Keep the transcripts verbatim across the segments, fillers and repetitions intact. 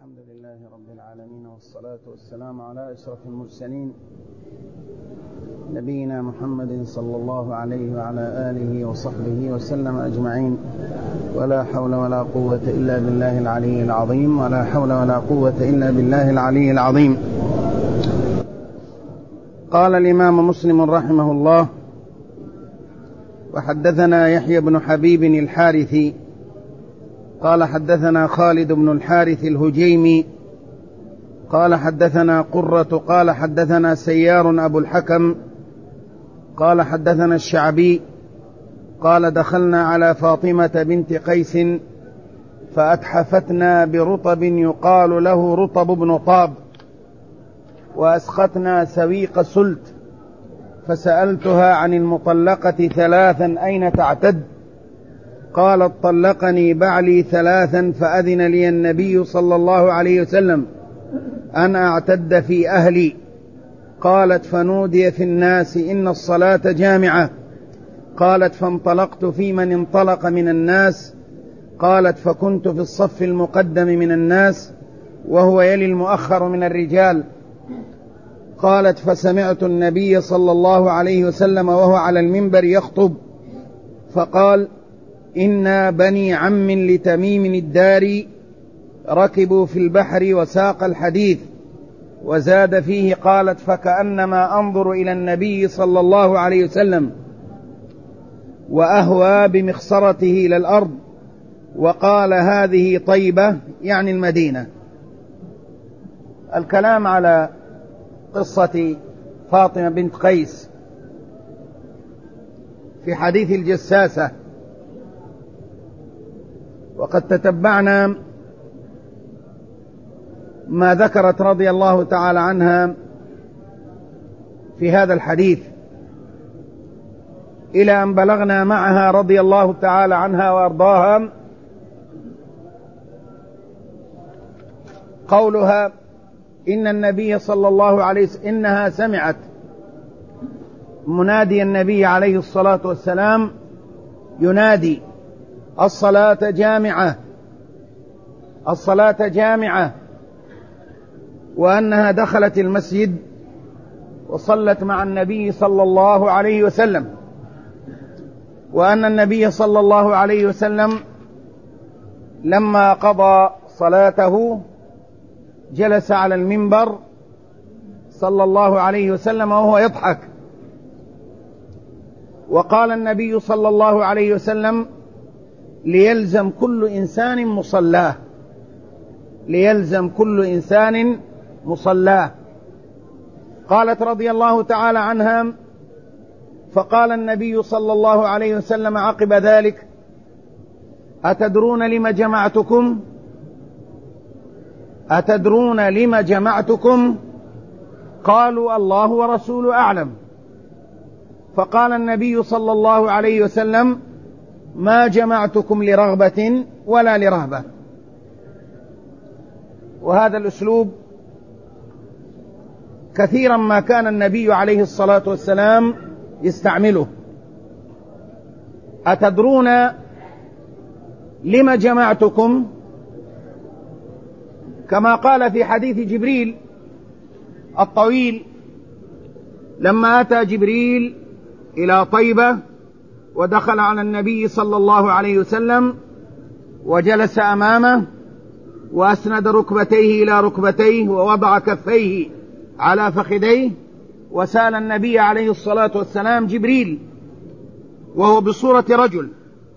الحمد لله رب العالمين، والصلاة والسلام على أشرف المرسلين نبينا محمد صلى الله عليه وعلى آله وصحبه وسلم أجمعين. ولا حول ولا قوة إلا بالله العلي العظيم ولا حول ولا قوة إلا بالله العلي العظيم. قال الإمام مسلم رحمه الله: وحدثنا يحيى بن حبيب الحارثي قال حدثنا خالد بن الحارث الهجيمي قال حدثنا قرة قال حدثنا سيار أبو الحكم قال حدثنا الشعبي قال دخلنا على فاطمة بنت قيس فأتحفتنا برطب يقال له رطب بن طاب، وأسقتنا سويق سلت، فسألتها عن المطلقة ثلاثا أين تعتد؟ قالت: طلقني بعلي ثلاثا فأذن لي النبي صلى الله عليه وسلم أن أعتد في أهلي. قالت: فنودي في الناس إن الصلاة جامعة. قالت: فانطلقت في من انطلق من الناس. قالت: فكنت في الصف المقدم من الناس وهو يلي المؤخر من الرجال. قالت: فسمعت النبي صلى الله عليه وسلم وهو على المنبر يخطب فقال: إنا بني عم لتميم الداري ركبوا في البحر وساق الحديث. وزاد فيه: قالت: فكأنما أنظر إلى النبي صلى الله عليه وسلم وأهوى بمخصرته إلى الأرض. وقال: هذه طيبة، يعني المدينة. الكلام على قصة فاطمة بنت قيس في حديث الجساسة، وقد تتبعنا ما ذكرت رضي الله تعالى عنها في هذا الحديث إلى أن بلغنا معها رضي الله تعالى عنها وأرضاها قولها: إن النبي صلى الله عليه وسلم إنها سمعت منادي النبي عليه الصلاة والسلام ينادي: الصلاة جامعة، الصلاة جامعة، وأنها دخلت المسجد وصلت مع النبي صلى الله عليه وسلم، وأن النبي صلى الله عليه وسلم لما قضى صلاته جلس على المنبر صلى الله عليه وسلم وهو يضحك. وقال النبي صلى الله عليه وسلم: ليلزم كل إنسان مصلاه، ليلزم كل إنسان مصلاه. قالت رضي الله تعالى عنها: فقال النبي صلى الله عليه وسلم عقب ذلك: أتدرون لم جمعتكم؟ أتدرون لم جمعتكم؟ قالوا: الله ورسوله أعلم. فقال النبي صلى الله عليه وسلم: ما جمعتكم لرغبة ولا لرهبة. وهذا الأسلوب كثيرا ما كان النبي عليه الصلاة والسلام يستعمله. أتدرون لم جمعتكم؟ كما قال في حديث جبريل الطويل لما أتى جبريل إلى طيبة ودخل على النبي صلى الله عليه وسلم وجلس أمامه وأسند ركبتيه إلى ركبتيه ووضع كفيه على فخذيه، وسأل النبي عليه الصلاة والسلام جبريل وهو بصورة رجل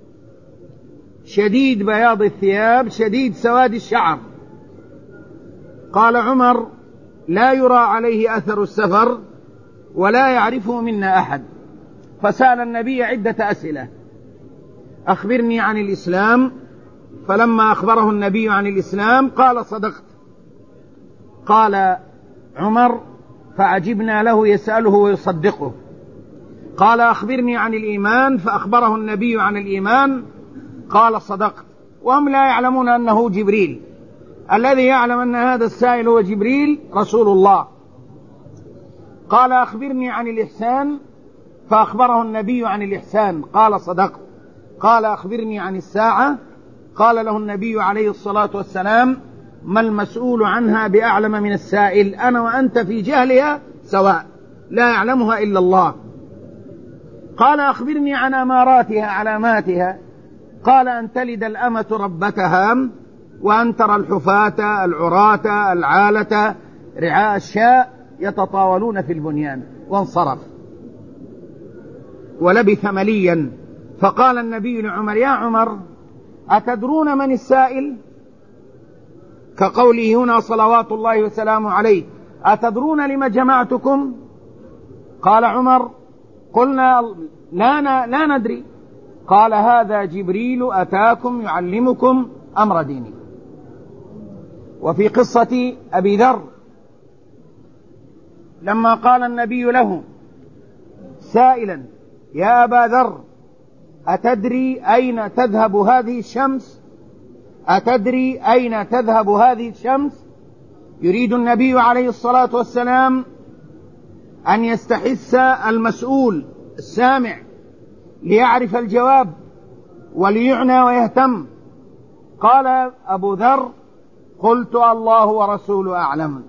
شديد بياض الثياب شديد سواد الشعر. قال عمر: لا يرى عليه أثر السفر ولا يعرفه منا أحد. فسأل النبي عدة أسئلة: أخبرني عن الإسلام. فلما أخبره النبي عن الإسلام قال: صدقت. قال عمر: فعجبنا له يسأله ويصدقه. قال: أخبرني عن الإيمان. فأخبره النبي عن الإيمان قال: صدقت. وهم لا يعلمون أنه جبريل. الذي يعلم أن هذا السائل هو جبريل رسول الله. قال: أخبرني عن الإحسان. فأخبره النبي عن الإحسان قال: صدقت. قال: أخبرني عن الساعة. قال له النبي عليه الصلاة والسلام: ما المسؤول عنها بأعلم من السائل، أنا وأنت في جهلها سواء، لا يعلمها إلا الله. قال أخبرني عن أماراتها علاماتها. قال أن تلد الأمة ربتها، وأن ترى الحفاة العراة العالة رعاء الشاء يتطاولون في البنيان. وانصرف ولبث مليا. فقال النبي لعمر: يا عمر، أتدرون من السائل؟ كقوله هنا صلوات الله وسلامه عليه: أتدرون لما جمعتكم؟ قال عمر: قلنا لا, لا ندري. قال: هذا جبريل أتاكم يعلمكم أمر ديني. وفي قصة أبي ذر لما قال النبي له سائلا: يا أبا ذر، أتدري أين تذهب هذه الشمس؟ أتدري أين تذهب هذه الشمس؟ يريد النبي عليه الصلاة والسلام أن يستحث المسؤول السامع ليعرف الجواب وليعنى ويهتم. قال أبو ذر: قلت الله ورسوله أعلم.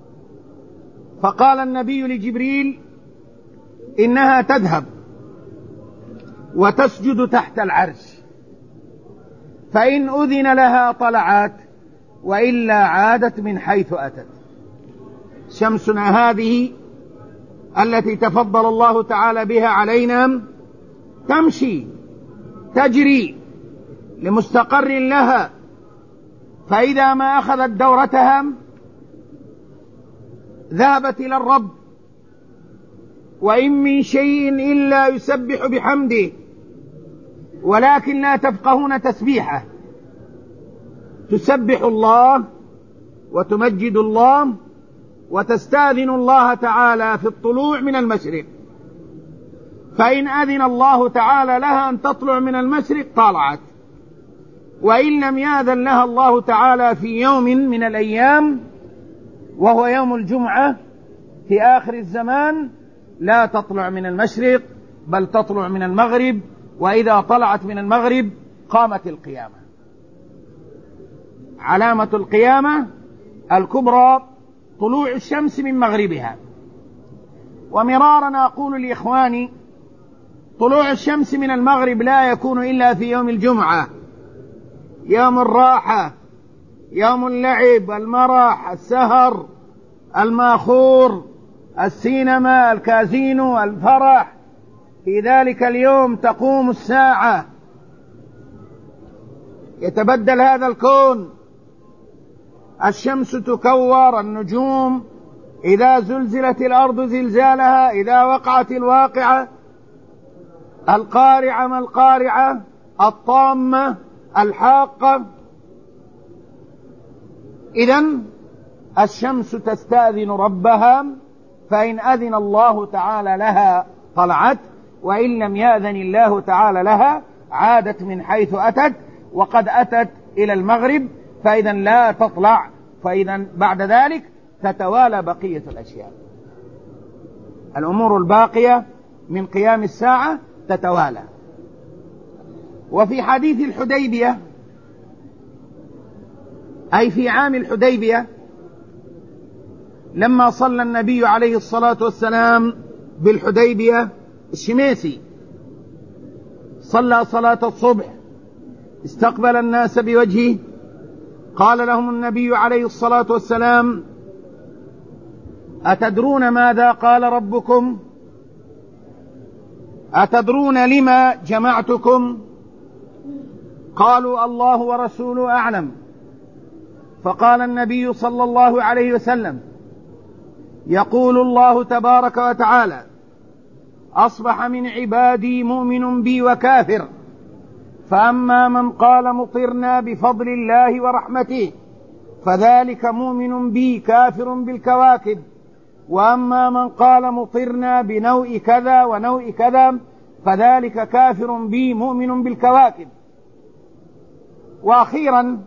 فقال النبي لجبريل: إنها تذهب وتسجد تحت العرش، فإن أذن لها طلعت، وإلا عادت من حيث أتت. شمسنا هذه التي تفضل الله تعالى بها علينا تمشي تجري لمستقر لها، فإذا ما أخذت دورتها ذهبت إلى الرب. وإن من شيء إلا يسبح بحمده ولكن لا تفقهون تسبيحه. تسبح الله وتمجد الله وتستأذن الله تعالى في الطلوع من المشرق، فإن أذن الله تعالى لها أن تطلع من المشرق طلعت، وإن لم يأذن لها الله تعالى في يوم من الأيام وهو يوم الجمعة في آخر الزمان لا تطلع من المشرق بل تطلع من المغرب، وإذا طلعت من المغرب قامت القيامة. علامة القيامة الكبرى طلوع الشمس من مغربها. ومرارا أقول لإخواني: طلوع الشمس من المغرب لا يكون إلا في يوم الجمعة، يوم الراحة، يوم اللعب، المرح، السهر، الماخور، السينما، الكازينو، الفرح. في ذلك اليوم تقوم الساعة، يتبدل هذا الكون، الشمس تكور، النجوم، إذا زلزلت الأرض زلزالها، إذا وقعت الواقعة، القارعة ما القارعة، الطامة، الحاقة. إذن الشمس تستأذن ربها، فإن أذن الله تعالى لها طلعت، وإن لم يأذن الله تعالى لها عادت من حيث أتت، وقد أتت إلى المغرب، فإذا لا تطلع، فإذا بعد ذلك تتوالى بقية الأشياء. الأمور الباقية من قيام الساعة تتوالى. وفي حديث الحديبية، أي في عام الحديبية، لما صلى النبي عليه الصلاة والسلام بالحديبية الشميسي، صلى صلاة الصبح، استقبل الناس بوجهه، قال لهم النبي عليه الصلاة والسلام: أتدرون ماذا قال ربكم؟ أتدرون لما جمعتكم؟ قالوا: الله ورسوله أعلم. فقال النبي صلى الله عليه وسلم: يقول الله تبارك وتعالى: أصبح من عبادي مؤمن بي وكافر، فأما من قال مطرنا بفضل الله ورحمته فذلك مؤمن بي كافر بالكواكب، وأما من قال مطرنا بنوء كذا ونوء كذا فذلك كافر بي مؤمن بالكواكب. وأخيرا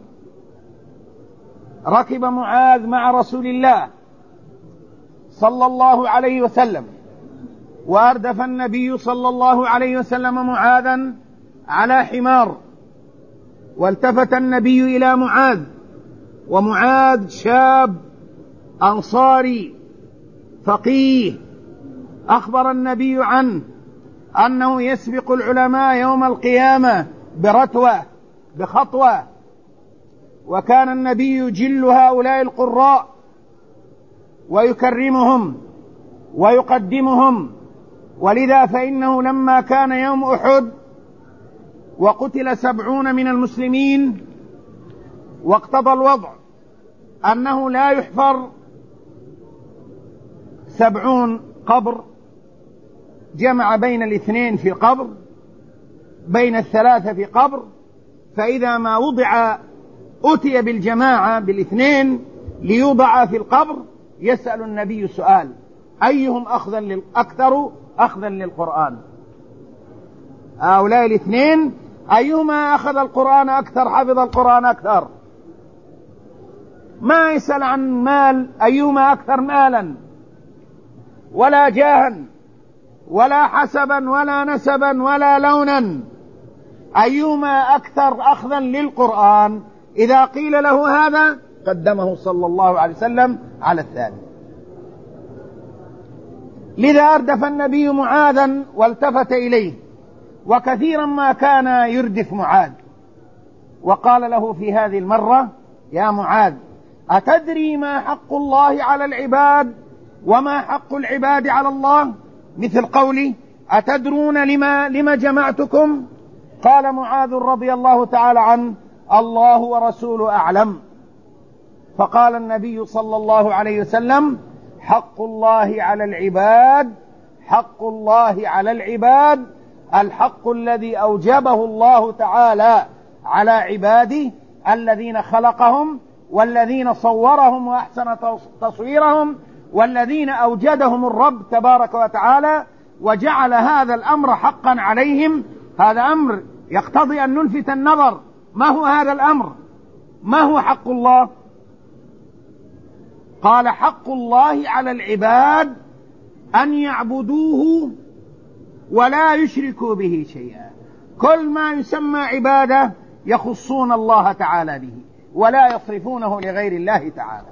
ركب معاذ مع رسول الله صلى الله عليه وسلم، وأردف النبي صلى الله عليه وسلم معاذا على حمار، والتفت النبي إلى معاذ ومعاذ شاب أنصاري فقيه، أخبر النبي عنه أنه يسبق العلماء يوم القيامة برتوة بخطوة، وكان النبي يجل هؤلاء القراء ويكرمهم ويقدمهم. ولذا فإنه لما كان يوم أحد وقتل سبعون من المسلمين واقتضى الوضع أنه لا يحفر سبعون قبر، جمع بين الاثنين في قبر، بين الثلاثة في قبر، فإذا ما وضع أتي بالجماعة بالاثنين ليوضع في القبر، يسأل النبي سؤال: أيهم أخذا أكثر أخذا للقرآن؟ هؤلاء الاثنين أيهما أخذ القرآن أكثر، حفظ القرآن أكثر؟ ما يسأل عن مال، أيهما أكثر مالا ولا جاها ولا حسبا ولا نسبا ولا لونا، أيهما أكثر أخذا للقرآن؟ إذا قيل له هذا قدمه صلى الله عليه وسلم على الثاني. لذا أردف النبي معاذا والتفت إليه، وكثيرا ما كان يردف معاذ، وقال له في هذه المرة: يا معاذ، أتدري ما حق الله على العباد وما حق العباد على الله؟ مثل قولي: أتدرون لما, لما جمعتكم؟ قال معاذ رضي الله تعالى عنه: الله ورسوله أعلم. فقال النبي صلى الله عليه وسلم: حق الله على العباد، حق الله على العباد، الحق الذي أوجبه الله تعالى على عباده الذين خلقهم والذين صورهم وأحسن تصويرهم والذين أوجدهم الرب تبارك وتعالى وجعل هذا الأمر حقا عليهم. هذا أمر يقتضي أن نلفت النظر. ما هو هذا الأمر؟ ما هو حق الله؟ قال: حق الله على العباد أن يعبدوه ولا يشركوا به شيئا. كل ما يسمى عبادة يخصون الله تعالى به ولا يصرفونه لغير الله تعالى.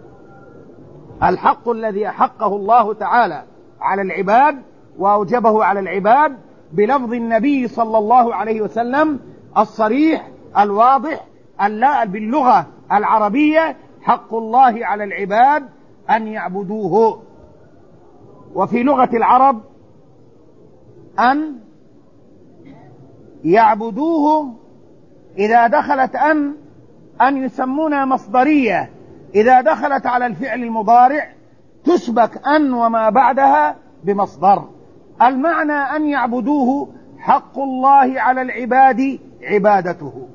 الحق الذي أحقه الله تعالى على العباد وأوجبه على العباد بلفظ النبي صلى الله عليه وسلم الصريح الواضح باللغة العربية: حق الله على العباد أن يعبدوه. وفي لغة العرب أن يعبدوه إذا دخلت أن أن يسمونها مصدرية، إذا دخلت على الفعل المضارع تسبك أن وما بعدها بمصدر. المعنى أن يعبدوه حق الله على العباد عبادته،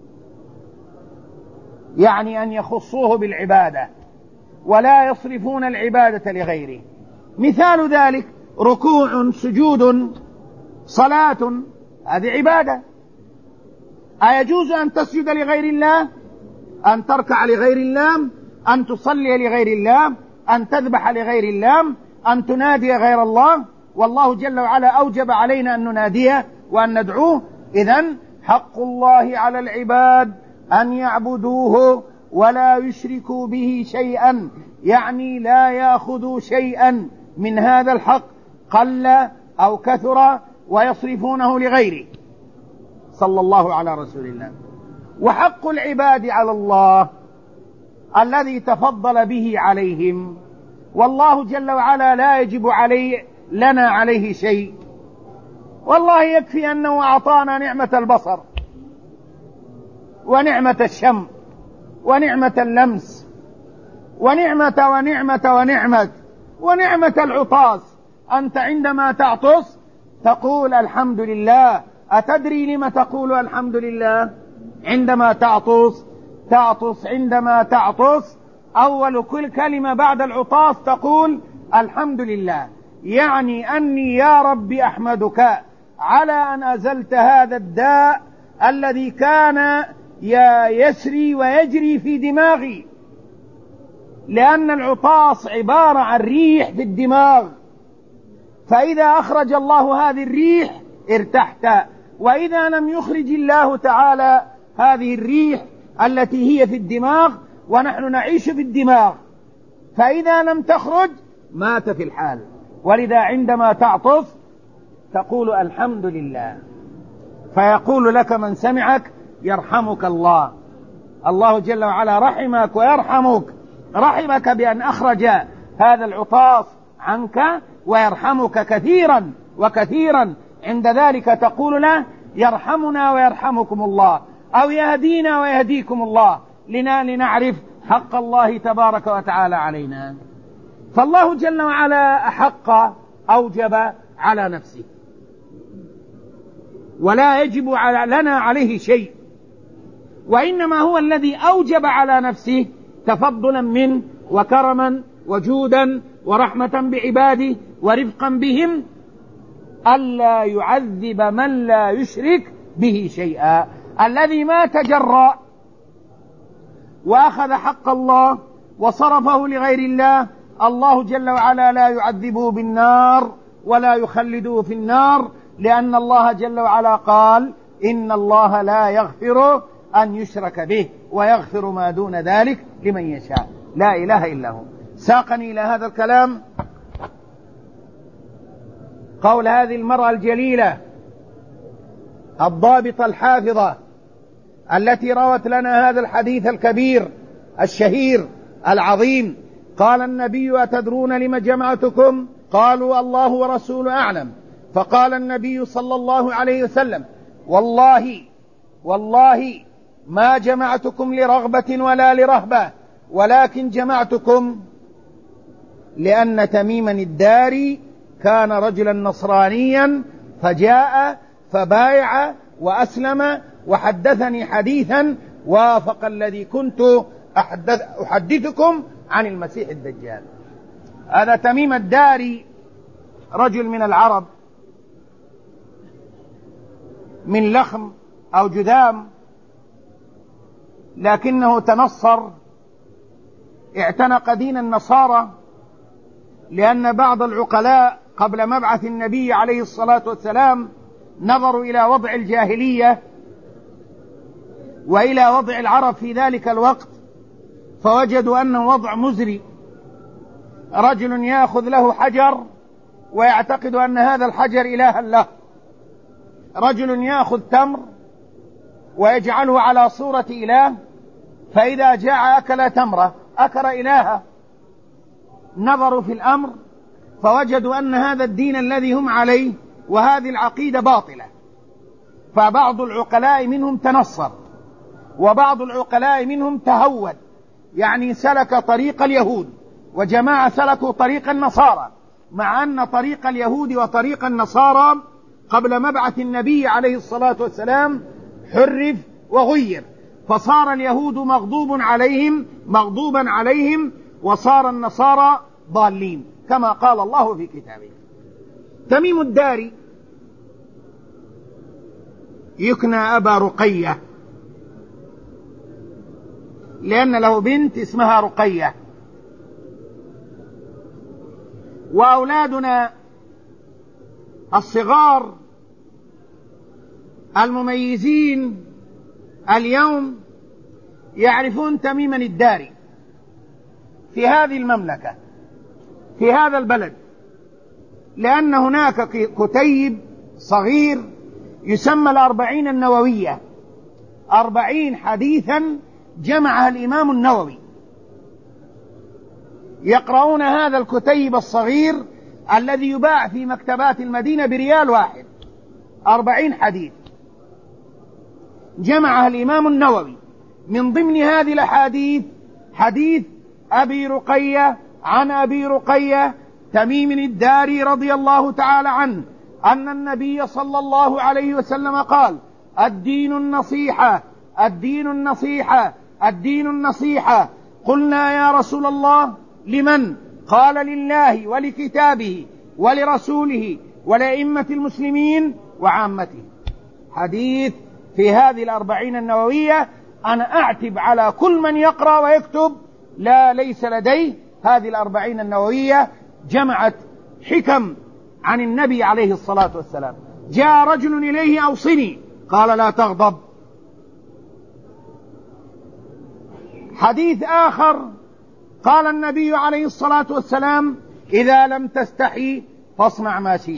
يعني أن يخصوه بالعبادة ولا يصرفون العبادة لغيره. مثال ذلك: ركوع، سجود، صلاة، هذه عبادة. أيجوز أن تسجد لغير الله؟ أن تركع لغير الله؟ أن تصلي لغير الله؟ أن تذبح لغير الله؟ أن تنادي غير الله؟ والله جل وعلا أوجب علينا أن نناديه وأن ندعوه. إذن حق الله على العباد أن يعبدوه ولا يشركوا به شيئا، يعني لا يأخذوا شيئا من هذا الحق قل أو كثر ويصرفونه لغيره. صلى الله على رسول الله. وحق العباد على الله الذي تفضل به عليهم، والله جل وعلا لا يجب عليه لنا عليه شيء، والله يكفي أنه أعطانا نعمة البصر ونعمة الشم ونعمة اللمس ونعمة ونعمة ونعمة ونعمة العطاس. أنت عندما تعطس تقول الحمد لله. أتدري لما تقول الحمد لله عندما تعطس؟ تعطس عندما تعطس أول كل كلمة بعد العطاس تقول الحمد لله، يعني أني يا رب أحمدك على أن أزلت هذا الداء الذي كان يسري ويجري في دماغي، لأن العطاس عبارة عن ريح في الدماغ، فإذا أخرج الله هذه الريح ارتحت، وإذا لم يخرج الله تعالى هذه الريح التي هي في الدماغ ونحن نعيش في الدماغ، فإذا لم تخرج مات في الحال. ولذا عندما تعطس تقول الحمد لله، فيقول لك من سمعك يرحمك الله. الله جل وعلا رحمك ويرحمك، رحمك بأن أخرج هذا العطاس عنك، ويرحمك كثيرا وكثيرا. عند ذلك تقول له يرحمنا ويرحمكم الله، أو يهدينا ويهديكم الله، لنعرف حق الله تبارك وتعالى علينا. فالله جل وعلا أحق أوجب على نفسه، ولا يجب لنا عليه شيء، وإنما هو الذي أوجب على نفسه تفضلا منه وكرما وجودا ورحمة بعباده ورفقا بهم، ألا يعذب من لا يشرك به شيئا. الذي ما تجرأ وأخذ حق الله وصرفه لغير الله، الله جل وعلا لا يعذبه بالنار ولا يخلده في النار، لأن الله جل وعلا قال إن الله لا يغفر أن يشرك به ويغفر ما دون ذلك لمن يشاء. لا إله إلا هو. ساقني إلى هذا الكلام قول هذه المرأة الجليلة الضابطة الحافظة التي روت لنا هذا الحديث الكبير الشهير العظيم. قال النبي أتدرون لما جمعتكم؟ قالوا الله ورسوله أعلم. فقال النبي صلى الله عليه وسلم والله والله ما جمعتكم لرغبة ولا لرهبة، ولكن جمعتكم لأن تميما الداري كان رجلا نصرانيا فجاء فبايع وأسلم وحدثني حديثا وافق الذي كنت أحدث أحدثكم عن المسيح الدجال. هذا تميم الداري رجل من العرب من لخم أو جذام، لكنه تنصر، اعتنق دين النصارى، لأن بعض العقلاء قبل مبعث النبي عليه الصلاة والسلام نظروا إلى وضع الجاهلية وإلى وضع العرب في ذلك الوقت، فوجدوا أنه وضع مزري. رجل يأخذ له حجر ويعتقد أن هذا الحجر إلها له، رجل يأخذ تمر ويجعله على صورة إله، فإذا جاع أكل تمرة أكل إلها. نظروا في الأمر فوجدوا أن هذا الدين الذي هم عليه وهذه العقيدة باطلة، فبعض العقلاء منهم تنصر وبعض العقلاء منهم تهود، يعني سلك طريق اليهود، وجماعة سلكوا طريق النصارى، مع أن طريق اليهود وطريق النصارى قبل مبعث النبي عليه الصلاة والسلام حرف وغير، فصار اليهود مغضوب عليهم مغضوبا عليهم وصار النصارى ضالين كما قال الله في كتابه. تميم الداري يكنى أبا رقية، لأن له بنت اسمها رقية. وأولادنا الصغار المميزين اليوم يعرفون تميما الداري في هذه المملكة في هذا البلد، لأن هناك كتيب صغير يسمى الأربعين النووية، أربعين حديثا جمعها الإمام النووي. يقرؤون هذا الكتيب الصغير الذي يباع في مكتبات المدينة بريال واحد، أربعين حديث جمعها الإمام النووي. من ضمن هذه الأحاديث حديث أبي رقية عن أبي رقية تميم الداري رضي الله تعالى عنه أن النبي صلى الله عليه وسلم قال الدين النصيحة الدين النصيحة الدين النصيحة. قلنا يا رسول الله لمن؟ قال لله ولكتابه ولرسوله ولأئمة المسلمين وعامته. حديث في هذه الأربعين النووية. أنا أعتب على كل من يقرأ ويكتب لا ليس لديه هذه الأربعين النووية، جمعت حكم عن النبي عليه الصلاة والسلام. جاء رجل إليه أوصني، قال لا تغضب، حديث آخر قال النبي عليه الصلاة والسلام: إذا لم تستحي فاصنع ما شئت.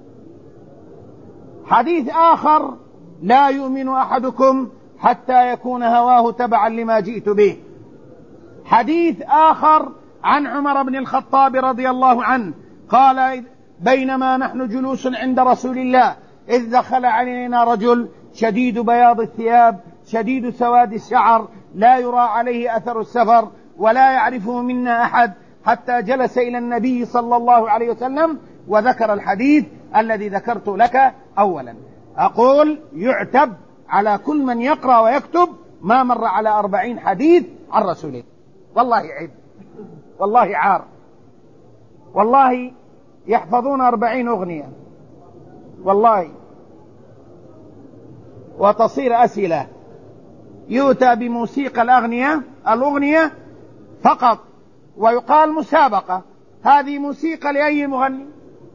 حديث آخر: لا يؤمن أحدكم حتى يكون هواه تبعا لما جئت به. حديث آخر عن عمر بن الخطاب رضي الله عنه قال: بينما نحن جلوس عند رسول الله إذ دخل علينا رجل شديد بياض الثياب شديد سواد الشعر لا يرى عليه أثر السفر ولا يعرفه منا أحد، حتى جلس إلى النبي صلى الله عليه وسلم وذكر الحديث الذي ذكرت لك أولا. أقول: يعتب على كل من يقرأ ويكتب ما مر على أربعين حديث عن رسوله. والله عيب، والله عار، والله يحفظون أربعين أغنية والله، وتصير أسئلة، يؤتى بموسيقى الأغنية الأغنية فقط ويقال مسابقة، هذه موسيقى لأي مغني؟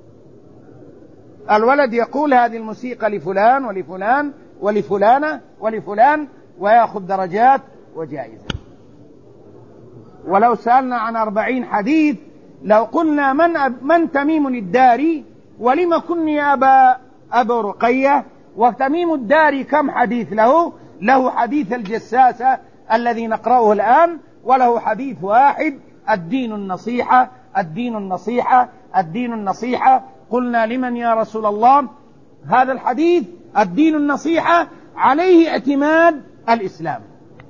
الولد يقول هذه الموسيقى لفلان ولفلان ولفلانة ولفلان ويأخذ درجات وجائزة. ولو سألنا عن أربعين حديث لو قلنا: من, أب من تميم الداري ولم كني أبا, أبا رقية؟ وتميم الداري كم حديث له؟ له حديث الجساسة الذي نقرأه الآن، وله حديث واحد: الدين النصيحة الدين النصيحة الدين النصيحة. قلنا: لمن يا رسول الله هذا الحديث؟ الدين النصيحة عليه اعتماد الإسلام.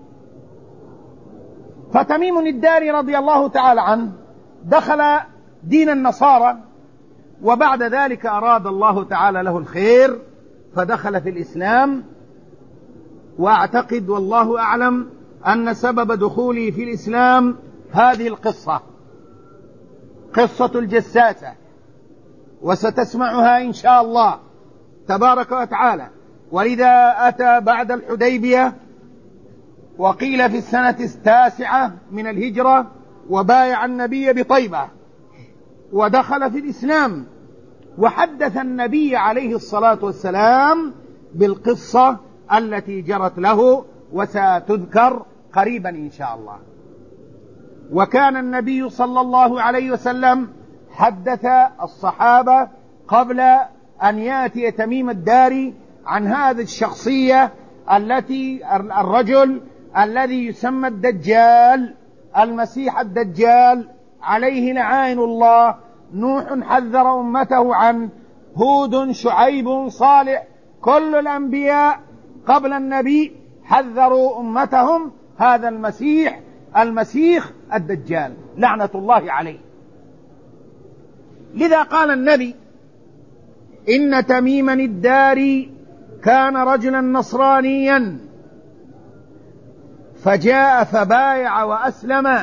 فتميم الداري رضي الله تعالى عنه دخل دين النصارى، وبعد ذلك أراد الله تعالى له الخير فدخل في الإسلام. وأعتقد والله أعلم أن سبب دخولي في الإسلام هذه القصة، قصة الجساسة، وستسمعها إن شاء الله تبارك وتعالى. ولذا أتى بعد الحديبية، وقيل في السنة التاسعة من الهجرة، وبايع النبي بطيبة ودخل في الإسلام، وحدث النبي عليه الصلاة والسلام بالقصة التي جرت له وستذكر قريبا إن شاء الله. وكان النبي صلى الله عليه وسلم حدث الصحابة قبل أن يأتي تميم الداري عن هذه الشخصية التي الرجل الذي يسمى الدجال، المسيح الدجال عليه لعائن الله. نوح حذر أمته عنه، هود شعيب صالح، كل الأنبياء قبل النبي حذروا أمتهم هذا المسيح المسيح الدجال لعنة الله عليه. لذا قال النبي: إن تميما الداري كان رجلا نصرانيا فجاء فبايع وأسلم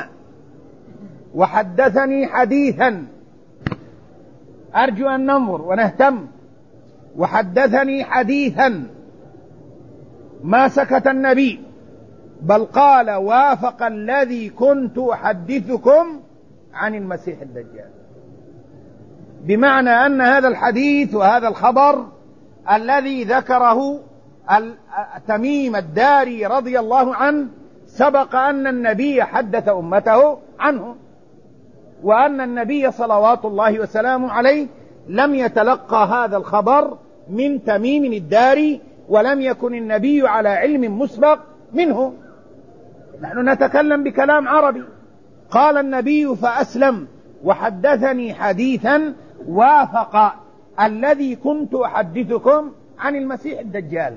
وحدثني حديثا، أرجو أن ننظر ونهتم. وحدثني حديثا ما سكت النبي، بل قال: وافق الذي كنت أحدثكم عن المسيح الدجال. بمعنى أن هذا الحديث وهذا الخبر الذي ذكره تميم الداري رضي الله عنه سبق أن النبي حدث أمته عنه، وأن النبي صلوات الله وسلامه عليه لم يتلقى هذا الخبر من تميم الداري، ولم يكن النبي على علم مسبق منه. نحن نتكلم بكلام عربي. قال النبي: فأسلم وحدثني حديثا وافق الذي كنت أحدثكم عن المسيح الدجال.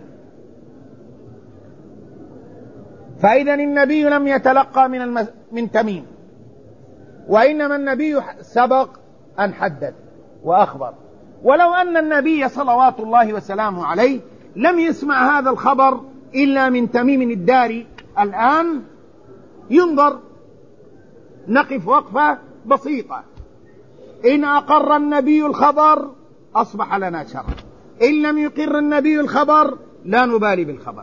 فإذا النبي لم يتلقى من, المس... من تميم، وإنما النبي سبق أن حدث وأخبر. ولو أن النبي صلوات الله وسلامه عليه لم يسمع هذا الخبر إلا من تميم الداري الآن ينظر، نقف وقفة بسيطة. إن أقر النبي الخبر أصبح لنا شرع، إن لم يقر النبي الخبر لا نبالي بالخبر،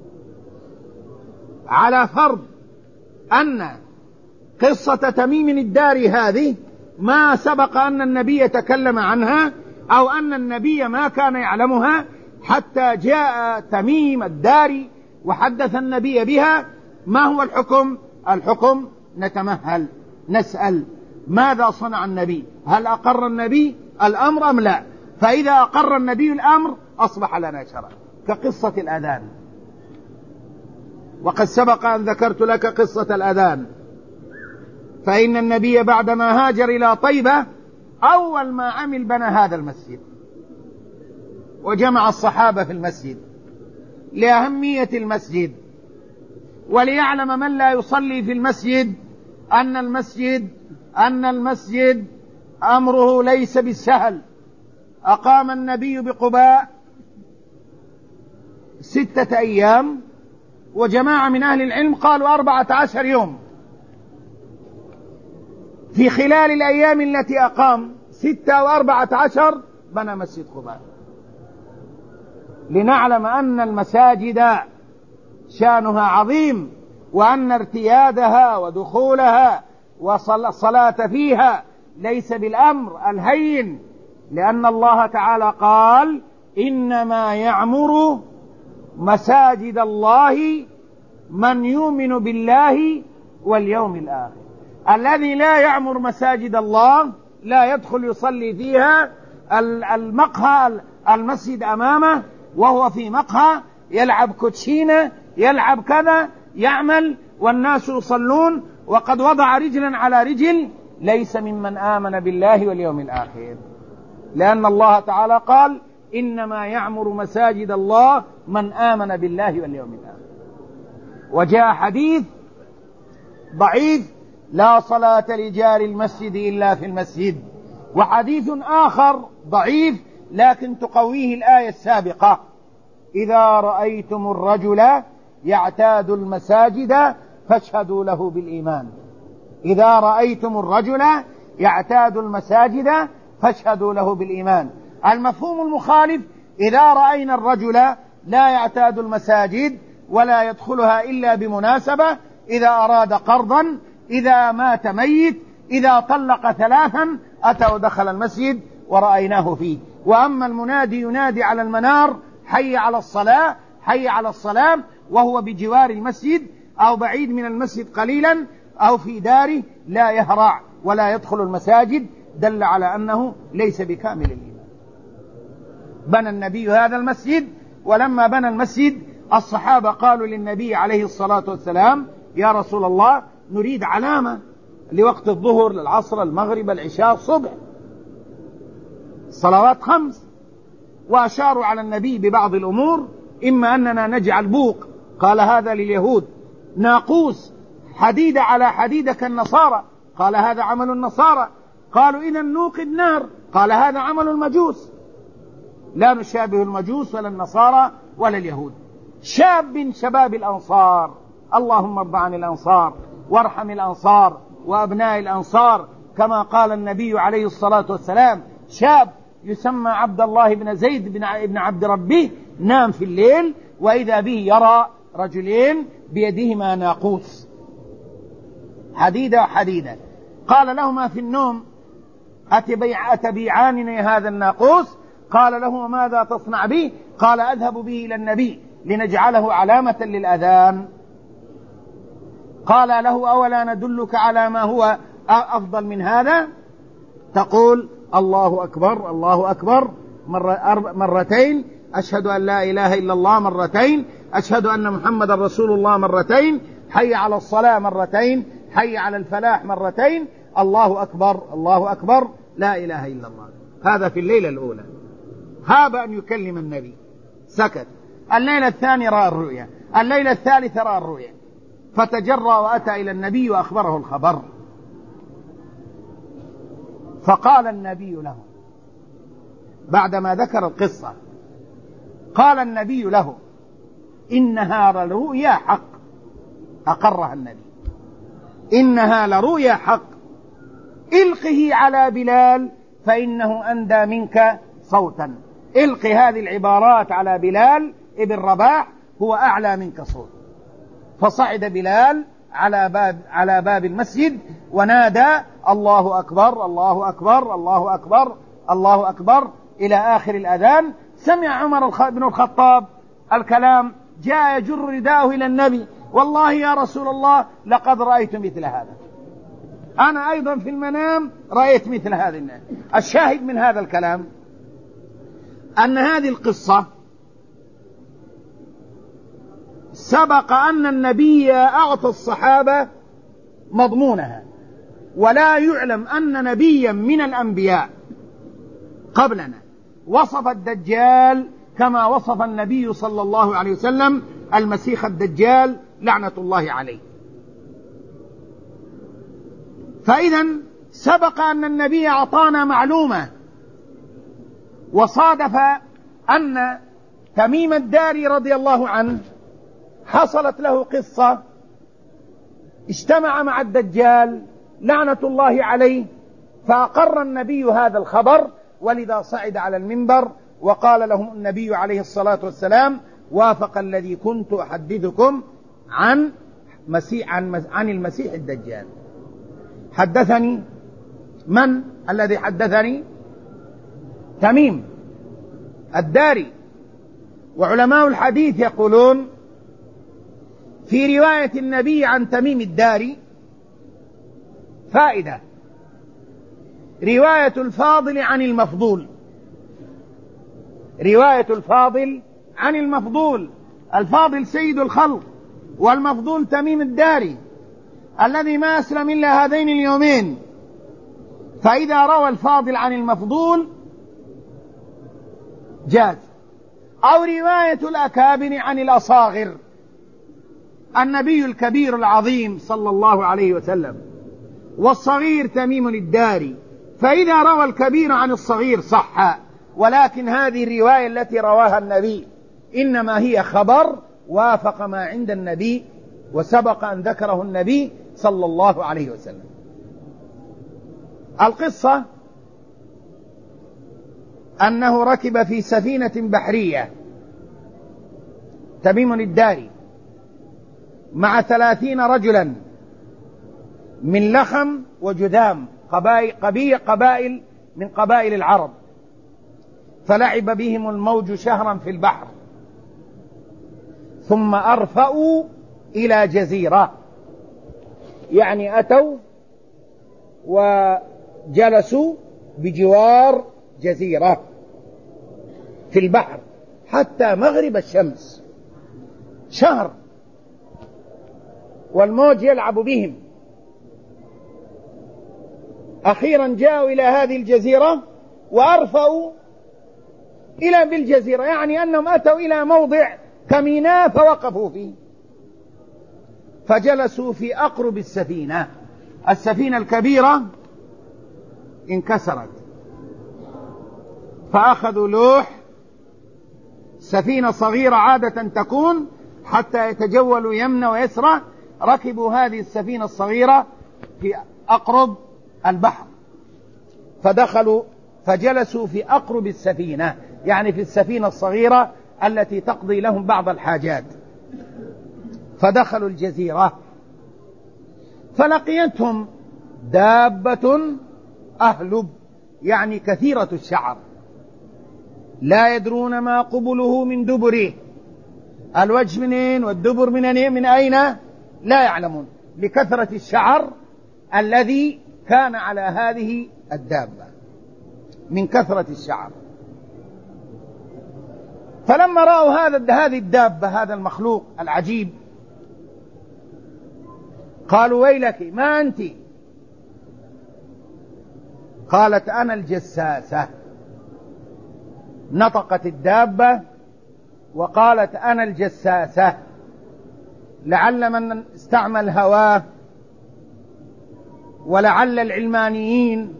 على فرض أن قصة تميم الداري هذه ما سبق أن النبي تكلم عنها، أو أن النبي ما كان يعلمها حتى جاء تميم الداري وحدث النبي بها. ما هو الحكم؟ الحكم نتمهل نسأل ماذا صنع النبي؟ هل أقر النبي الأمر أم لا؟ فإذا أقر النبي الأمر أصبح لنا شرع، كقصة الأذان. وقد سبق أن ذكرت لك قصة الأذان. فإن النبي بعدما هاجر إلى طيبة أول ما عمل بنى هذا المسجد وجمع الصحابة في المسجد لأهمية المسجد، وليعلم من لا يصلي في المسجد أن المسجد أن المسجد أمره ليس بالسهل. أقام النبي بقباء ستة أيام، وجماعة من أهل العلم قالوا أربعة عشر يوم. في خلال الأيام التي أقام ستة وأربعة عشر بنى مسجد قباء، لنعلم أن المساجد شانها عظيم، وأن ارتيادها ودخولها والصلاة فيها ليس بالأمر الهين، لأن الله تعالى قال إنما يعمر مساجد الله من يؤمن بالله واليوم الآخر. الذي لا يعمر مساجد الله لا يدخل يصلي فيها، المقهى المسجد أمامه وهو في مقهى يلعب كوتشينة يلعب كذا يعمل والناس يصلون وقد وضع رجلا على رجل، ليس ممن آمن بالله واليوم الآخر، لأن الله تعالى قال إنما يعمر مساجد الله من آمن بالله واليوم الآخر. وجاء حديث ضعيف لا صلاة لجار المسجد إلا في المسجد، وحديث آخر ضعيف لكن تقويه الآية السابقة إذا رأيتم الرجل يعتاد المساجد فاشهدوا له بالإيمان. إذا رأيتم الرجل يعتاد المساجد فاشهدوا له بالإيمان. المفهوم المخالف إذا رأينا الرجل لا يعتاد المساجد ولا يدخلها إلا بمناسبة، إذا أراد قرضا، إذا مات ميت، إذا طلق ثلاثا أتى ودخل المسجد ورأيناه فيه. وأما المنادي ينادي على المنار حي على الصلاة حي على الصلاة وهو بجوار المسجد أو بعيد من المسجد قليلا أو في داره لا يهرع ولا يدخل المساجد، دل على أنه ليس بكامل الإيمان. بنى النبي هذا المسجد، ولما بنى المسجد الصحابة قالوا للنبي عليه الصلاة والسلام يا رسول الله نريد علامة لوقت الظهر للعصر المغرب العشاء الصبح، صلوات خمس. وأشاروا على النبي ببعض الأمور، إما أننا نجعل بوق، قال هذا لليهود، ناقوس حديدة على حديدة كالنصارى، قال هذا عمل النصارى، قالوا إذا نوقد نار، قال هذا عمل المجوس، لا نشابه المجوس ولا النصارى ولا اليهود. شاب من شباب الأنصار، اللهم ارض عن الأنصار وارحم الأنصار وأبناء الأنصار، كما قال النبي عليه الصلاة والسلام شاب يسمى عبد الله بن زيد بن عبد ربه نام في الليل وإذا به يرى رجلين بيدهما ناقوس حديدة حديدة، قال لهما في النوم أتبيعانني هذا الناقوس؟ قال له ماذا تصنع به؟ قال أذهب به إلى النبي لنجعله علامة للأذان. قال له أولا ندلك على ما هو أفضل من هذا؟ تقول الله أكبر الله أكبر مرتين، أشهد أن لا إله إلا الله مرتين، أشهد أن محمد رسول الله مرتين، حي على الصلاة مرتين، حي على الفلاح مرتين، الله أكبر الله أكبر لا إله إلا الله. هذا في الليلة الأولى. هاب أن يكلم النبي سكت. الليلة الثانية رأى الرؤيا، الليلة الثالثة رأى الرؤيا، فتجرى وأتى إلى النبي وأخبره الخبر. فقال النبي له بعدما ذكر القصة، قال النبي له إنها لرؤيا حق. أقرها النبي، إنها لرؤيا حق، إلقه على بلال فإنه أندى منك صوتا. إلقي هذه العبارات على بلال ابن رباح، هو أعلى منك صوت. فصعد بلال على باب على باب المسجد ونادى الله أكبر الله أكبر الله أكبر الله أكبر إلى آخر الأذان. سمع عمر بن الخطاب الكلام، جاء يجر رداءه إلى النبي والله يا رسول الله لقد رأيت مثل هذا، أنا أيضا في المنام رأيت مثل هذا. الشاهد من هذا الكلام أن هذه القصة سبق أن النبي أعطى الصحابة مضمونها، ولا يعلم أن نبيا من الأنبياء قبلنا وصف الدجال كما وصف النبي صلى الله عليه وسلم المسيح الدجال لعنة الله عليه. فإذا سبق أن النبي أعطانا معلومة، وصادف أن تميم الداري رضي الله عنه حصلت له قصة، اجتمع مع الدجال لعنة الله عليه، فأقر النبي هذا الخبر، ولذا صعد على المنبر وقال لهم النبي عليه الصلاة والسلام: وافق الذي كنت أحدثكم عن مسيح عن, عن المسيح الدجال. حدثني من الذي حدثني؟ تميم الداري. وعلماء الحديث يقولون في رواية النبي عن تميم الداري فائدة: رواية الفاضل عن المفضول، رواية الفاضل عن المفضول. الفاضل سيد الخلق، والمفضول تميم الداري الذي ما أسلم إلا هذين اليومين. فإذا روى الفاضل عن المفضول جاز. أو رواية الأكابر عن الأصاغر، النبي الكبير العظيم صلى الله عليه وسلم والصغير تميم الداري، فإذا روى الكبير عن الصغير صح. ولكن هذه الرواية التي رواها النبي إنما هي خبر وافق ما عند النبي، وسبق أن ذكره النبي صلى الله عليه وسلم. القصة أنه ركب في سفينة بحرية تميم الداري مع ثلاثين رجلا من لخم وجذام، قبائل, قبائل من قبائل العرب، فلعب بهم الموج شهرا في البحر، ثم أرفأوا إلى جزيرة، يعني أتوا وجلسوا بجوار جزيرة في البحر حتى مغرب الشمس، شهر والموج يلعب بهم. أخيرا جاءوا إلى هذه الجزيرة وأرفأوا إلى بالجزيرة، يعني أنهم أتوا إلى موضع كميناء فوقفوا فيه، فجلسوا في أقرب السفينة. السفينة الكبيرة انكسرت، فأخذوا لوح. سفينة صغيرة عادة تكون حتى يتجولوا يمنى ويسرى، ركبوا هذه السفينة الصغيرة في أقرب البحر، فدخلوا فجلسوا في أقرب السفينة، يعني في السفينة الصغيرة التي تقضي لهم بعض الحاجات. فدخلوا الجزيرة فلقيتهم دابة أهلب، يعني كثيرة الشعر، لا يدرون ما قبله من دبره، الوجه منين والدبر من من أين لا يعلمون، لكثرة الشعر الذي كان على هذه الدابة من كثرة الشعر. فلما رأوا هذا هذه الدابة، هذا المخلوق العجيب، قالوا: ويلك ما أنت؟ قالت: أنا الجساسة. نطقت الدابة وقالت: أنا الجساسة، لعل من استعمل هواه، ولعل العلمانيين،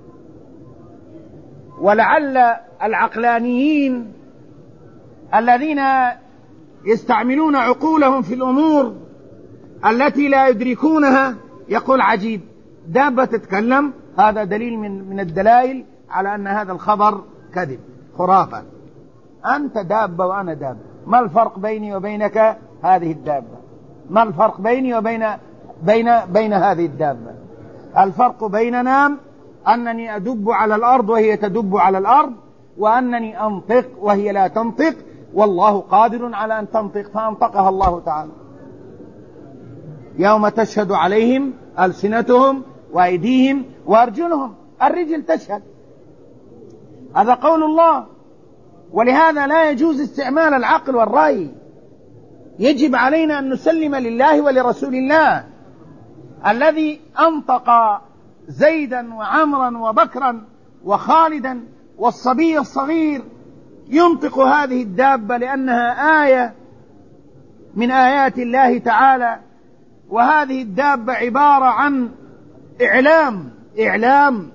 ولعل العقلانيين الذين يستعملون عقولهم في الأمور التي لا يدركونها، يقول: عجيب، دابة تتكلم، هذا دليل من من الدلائل على أن هذا الخبر كذب، خرافة. أنت دابة وأنا دابة، ما الفرق بيني وبينك هذه الدابة؟ ما الفرق بيني وبين بين بين هذه الدابة؟ الفرق بيننا أنني أدب على الأرض وهي تدب على الأرض، وأنني أنطق وهي لا تنطق، والله قادر على أن تنطق، فأنطقها الله تعالى. يوم تشهد عليهم ألسنتهم وأيديهم وأرجلهم. الرجل تشهد، هذا قول الله. ولهذا لا يجوز استعمال العقل والرأي، يجب علينا أن نسلم لله ولرسول الله. الذي أنطق زيدا وعمرا وبكرا وخالدا والصبي الصغير ينطق هذه الدابة لأنها آية من آيات الله تعالى، وهذه الدابة عبارة عن إعلام إعلام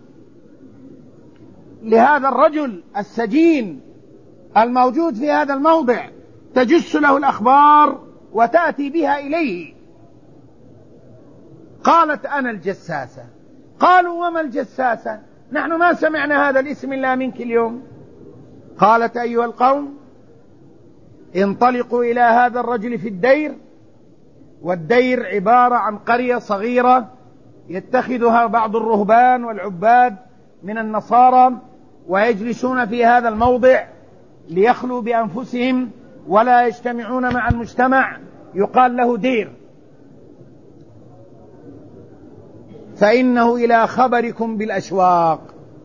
لهذا الرجل السجين الموجود في هذا الموضع، تجس له الأخبار وتأتي بها إليه. قالت أنا الجساسة. قالوا وما الجساسة؟ نحن ما سمعنا هذا الاسم إلا منك اليوم. قالت أيها القوم انطلقوا إلى هذا الرجل في الدير، والدير عبارة عن قرية صغيرة يتخذها بعض الرهبان والعباد من النصارى، ويجلسون في هذا الموضع ليخلوا بأنفسهم ولا يجتمعون مع المجتمع، يقال له دير. فإنه إلى خبركم بالأشواق.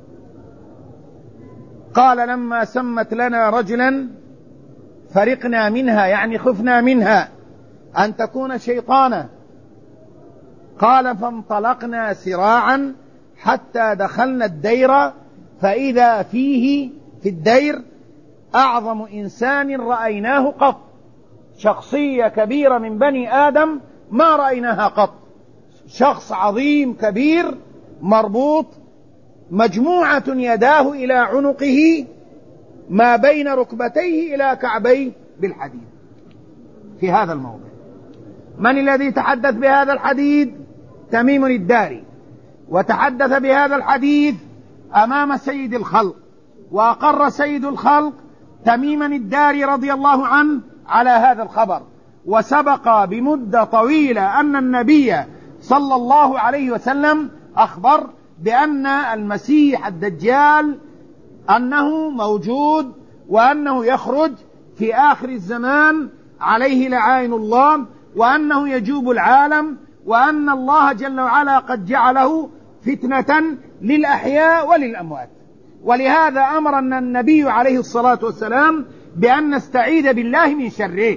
قال لما سمت لنا رجلا فرقنا منها، يعني خفنا منها أن تكون شيطانا. قال فانطلقنا سراعا حتى دخلنا الدير، فإذا فيه في الدير أعظم إنسان رأيناه قط، شخصية كبيرة من بني آدم ما رأيناها قط، شخص عظيم كبير مربوط مجموعة يداه إلى عنقه ما بين ركبتيه إلى كعبيه بالحديد في هذا الموضع. من الذي تحدث بهذا الحديث؟ تميم الداري، وتحدث بهذا الحديث أمام سيد الخلق، وأقر سيد الخلق تميما الداري رضي الله عنه على هذا الخبر. وسبق بمدة طويلة أن النبي صلى الله عليه وسلم أخبر بأن المسيح الدجال أنه موجود، وأنه يخرج في آخر الزمان عليه لعائن الله، وأنه يجوب العالم، وأن الله جل وعلا قد جعله فتنة للأحياء وللأموات. ولهذا أمرنا النبي عليه الصلاة والسلام بأن نستعيذ بالله من شره.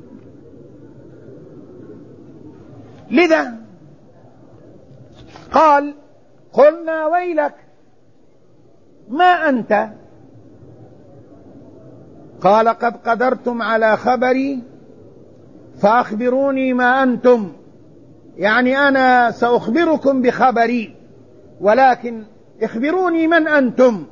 لذا قال قلنا ويلك ما أنت؟ قال قد قدرتم على خبري فأخبروني ما أنتم، يعني أنا سأخبركم بخبري، ولكن اخبروني من أنتم.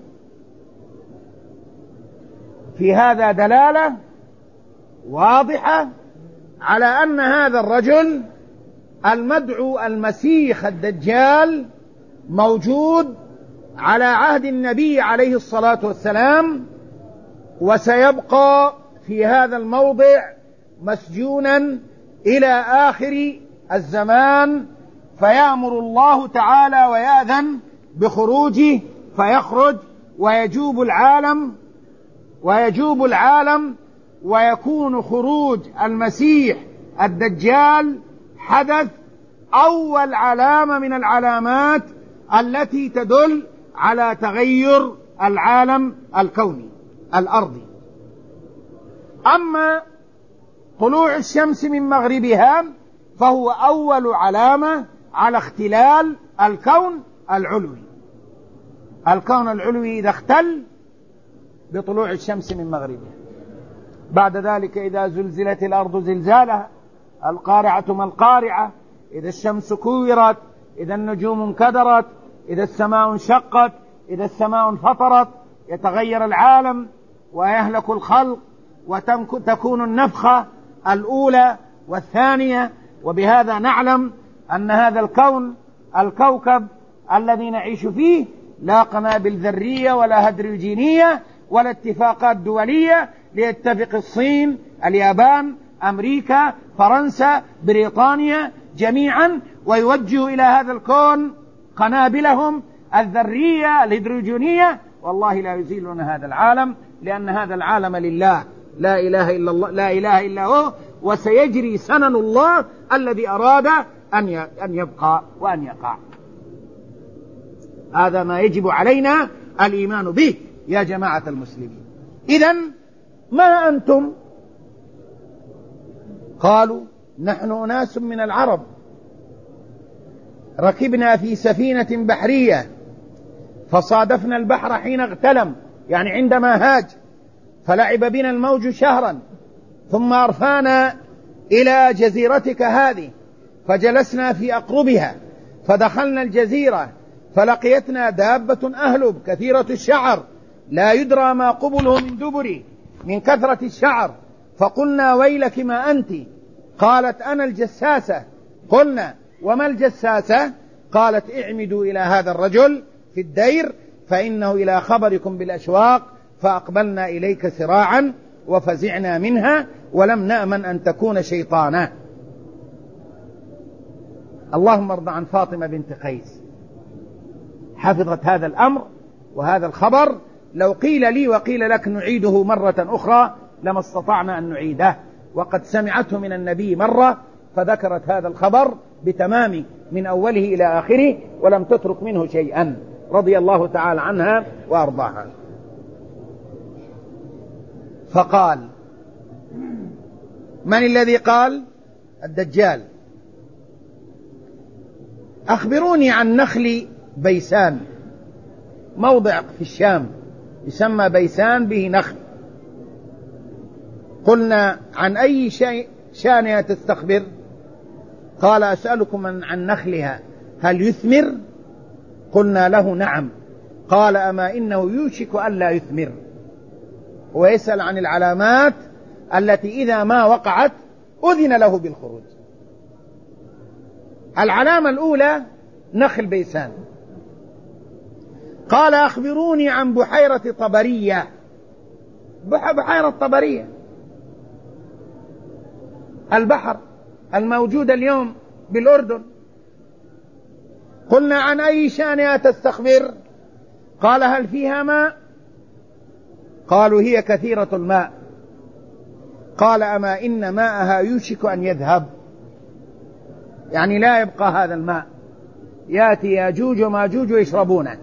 في هذا دلالة واضحة على أن هذا الرجل المدعو المسيح الدجال موجود على عهد النبي عليه الصلاة والسلام، وسيبقى في هذا الموضع مسجونا إلى آخر الزمان، فيأمر الله تعالى ويأذن بخروجه فيخرج ويجوب العالم ويجوب العالم ويكون خروج المسيح الدجال حدث أول علامة من العلامات التي تدل على تغير العالم الكوني الأرضي. أما طلوع الشمس من مغربها فهو أول علامة على اختلال الكون العلوي. الكون العلوي إذا اختل بطلوع الشمس من مغربها. بعد ذلك إذا زلزلت الأرض زلزالها، القارعة ما القارعة، إذا الشمس كورت، إذا النجوم انكدرت، إذا السماء انشقت، إذا السماء انفطرت، يتغير العالم ويهلك الخلق، وتكون النفخة الأولى والثانية. وبهذا نعلم أن هذا الكون الكوكب الذي نعيش فيه لا قنابل ذرية ولا هيدروجينية ولا اتفاقات دولية ليتفق الصين، اليابان، أمريكا، فرنسا، بريطانيا جميعا ويوجهوا إلى هذا الكون قنابلهم الذرية الهيدروجينية، والله لا يزيلون هذا العالم، لأن هذا العالم لله، لا إله إلا الله، لا إله إلا هو، وسيجري سنن الله الذي أراد أن يبقى وأن يقع. هذا ما يجب علينا الإيمان به يا جماعة المسلمين. إذن ما أنتم؟ قالوا نحن أناس من العرب ركبنا في سفينة بحرية فصادفنا البحر حين اغتلم، يعني عندما هاج، فلعب بنا الموج شهرا، ثم أرفانا إلى جزيرتك هذه فجلسنا في أقربها، فدخلنا الجزيرة فلقيتنا دابة أهلب كثيرة الشعر لا يدرى ما قبله من دبر من كثرة الشعر، فقلنا ويلك ما أنت؟ قالت أنا الجساسة. قلنا وما الجساسة؟ قالت اعمدوا إلى هذا الرجل في الدير فإنه إلى خبركم بالأشواق، فأقبلنا إليك سراعا وفزعنا منها ولم نأمن أن تكون شيطانا. اللهم ارض عن فاطمة بنت قيس، حفظت هذا الأمر وهذا الخبر. لو قيل لي وقيل لك نعيده مرة أخرى لما استطعنا أن نعيده، وقد سمعته من النبي مرة فذكرت هذا الخبر بتمام من أوله إلى آخره ولم تترك منه شيئا، رضي الله تعالى عنها وأرضاها. فقال من الذي قال؟ الدجال. أخبروني عن نخل بيسان، موضع في الشام يسمى بيسان به نخل. قلنا عن أي شيء شانها تستخبر؟ قال أسألكم عن نخلها هل يثمر؟ قلنا له نعم. قال أما إنه يوشك ألا يثمر، ويسأل عن العلامات التي إذا ما وقعت أذن له بالخروج. العلامة الأولى نخل بيسان. قال أخبروني عن بحيرة طبرية. بحيرة طبرية البحر الموجود اليوم بالأردن. قلنا عن أي شانها تستخبر؟ قال هل فيها ماء؟ قالوا هي كثيرة الماء. قال أما إن ماءها يوشك أن يذهب، يعني لا يبقى هذا الماء، يأتي ياجوج وماجوج ويشربونه.